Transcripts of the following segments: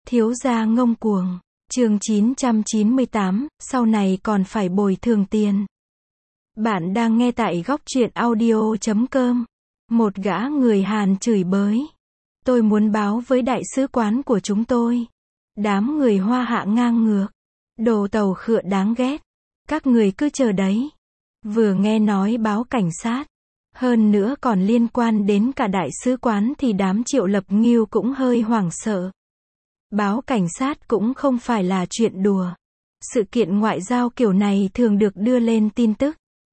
Thiếu gia ngông cuồng. Chương 998, sau này còn phải bồi thường tiền. Bạn đang nghe tại góc truyện audio.com. Một gã người Hàn chửi bới. Tôi muốn báo với đại sứ quán của chúng tôi. Đám người Hoa Hạ ngang ngược. Đồ tàu khựa đáng ghét. Các người cứ chờ đấy. Vừa nghe nói báo cảnh sát. Hơn nữa còn liên quan đến cả đại sứ quán thì đám Triệu Lập Ngưu cũng hơi hoảng sợ. Báo cảnh sát cũng không phải là chuyện đùa. Sự kiện ngoại giao kiểu này thường được đưa lên tin tức.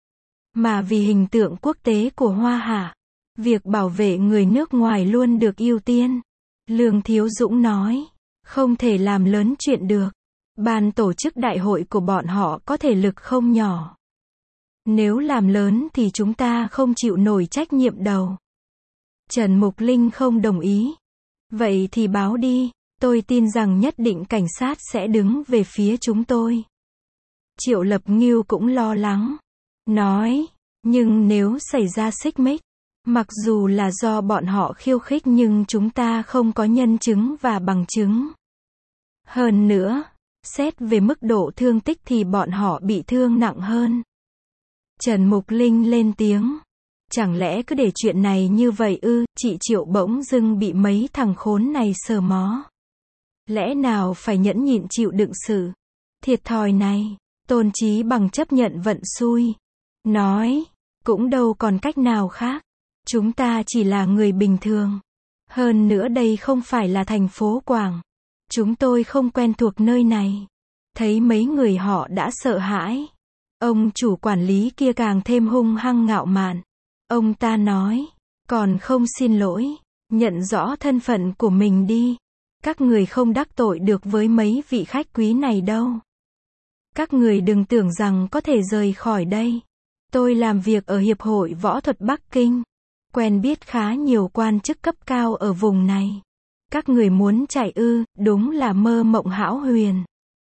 Mà vì hình tượng quốc tế của Hoa Hạ, việc bảo vệ người nước ngoài luôn được ưu tiên. Lương Thiếu Dũng nói, không thể làm lớn chuyện được. Ban tổ chức đại hội của bọn họ có thể lực không nhỏ. Nếu làm lớn thì chúng ta không chịu nổi trách nhiệm đâu. Trần Mục Linh không đồng ý. Vậy thì báo đi. Tôi tin rằng nhất định cảnh sát sẽ đứng về phía chúng tôi. Triệu Lập Ngưu cũng lo lắng. Nói, nhưng nếu xảy ra xích mích, mặc dù là do bọn họ khiêu khích nhưng chúng ta không có nhân chứng và bằng chứng. Hơn nữa, xét về mức độ thương tích thì bọn họ bị thương nặng hơn. Trần Mục Linh lên tiếng. Chẳng lẽ cứ để chuyện này như vậy ư? Chị Triệu bỗng dưng bị mấy thằng khốn này sờ mó. Lẽ nào phải nhẫn nhịn chịu đựng sự thiệt thòi này? Tôn Chí Bằng chấp nhận vận xui. Nói, cũng đâu còn cách nào khác. Chúng ta chỉ là người bình thường. Hơn nữa đây không phải là thành phố Quảng. Chúng tôi không quen thuộc nơi này. Thấy mấy người họ đã sợ hãi. Ông chủ quản lý kia càng thêm hung hăng ngạo mạn. Ông ta nói, còn không xin lỗi, nhận rõ thân phận của mình đi. Các người không đắc tội được với mấy vị khách quý này đâu. Các người đừng tưởng rằng có thể rời khỏi đây. Tôi làm việc ở Hiệp hội Võ thuật Bắc Kinh. Quen biết khá nhiều quan chức cấp cao ở vùng này. Các người muốn chạy ư, đúng là mơ mộng hão huyền.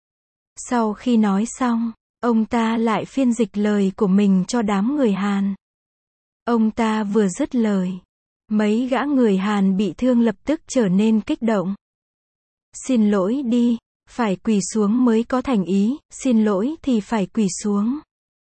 Sau khi nói xong, ông ta lại phiên dịch lời của mình cho đám người Hàn. Ông ta vừa dứt lời. Mấy gã người Hàn bị thương lập tức trở nên kích động. Xin lỗi đi, phải quỳ xuống mới có thành ý, xin lỗi thì phải quỳ xuống.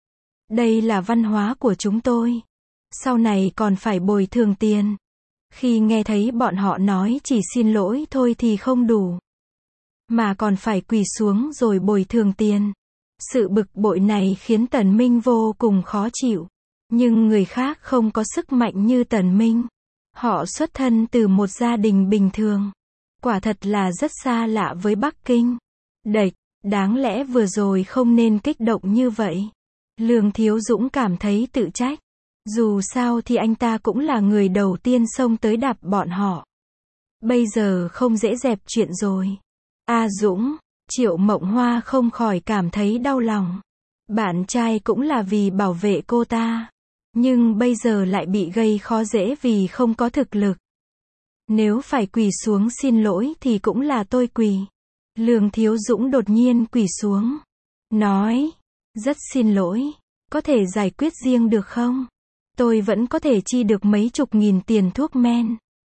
Đây là văn hóa của chúng tôi. Sau này còn phải bồi thường tiền. Khi nghe thấy bọn họ nói chỉ xin lỗi thôi thì không đủ. Mà còn phải quỳ xuống rồi bồi thường tiền. Sự bực bội này khiến Tần Minh vô cùng khó chịu. Nhưng người khác không có sức mạnh như Tần Minh. Họ xuất thân từ một gia đình bình thường. Quả thật là rất xa lạ với Bắc Kinh. Đệch, đáng lẽ vừa rồi không nên kích động như vậy. Lương Thiếu Dũng cảm thấy tự trách. Dù sao thì anh ta cũng là người đầu tiên xông tới đạp bọn họ. Bây giờ không dễ dẹp chuyện rồi. Dũng, Triệu Mộng Hoa không khỏi cảm thấy đau lòng. Bạn trai cũng là vì bảo vệ cô ta. Nhưng bây giờ lại bị gây khó dễ vì không có thực lực. Nếu phải quỳ xuống xin lỗi thì cũng là tôi quỳ. Lương Thiếu Dũng đột nhiên quỳ xuống. Nói, rất xin lỗi. Có thể giải quyết riêng được không? Tôi vẫn có thể chi được mấy chục nghìn tiền thuốc men.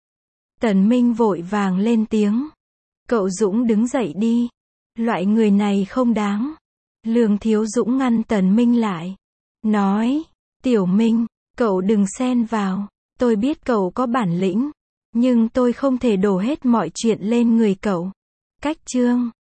Tần Minh vội vàng lên tiếng. Cậu Dũng đứng dậy đi. Loại người này không đáng. Lương Thiếu Dũng ngăn Tần Minh lại. Nói, Tiểu Minh, cậu đừng xen vào. Tôi biết cậu có bản lĩnh. Nhưng tôi không thể đổ hết mọi chuyện lên người cậu. Cách chương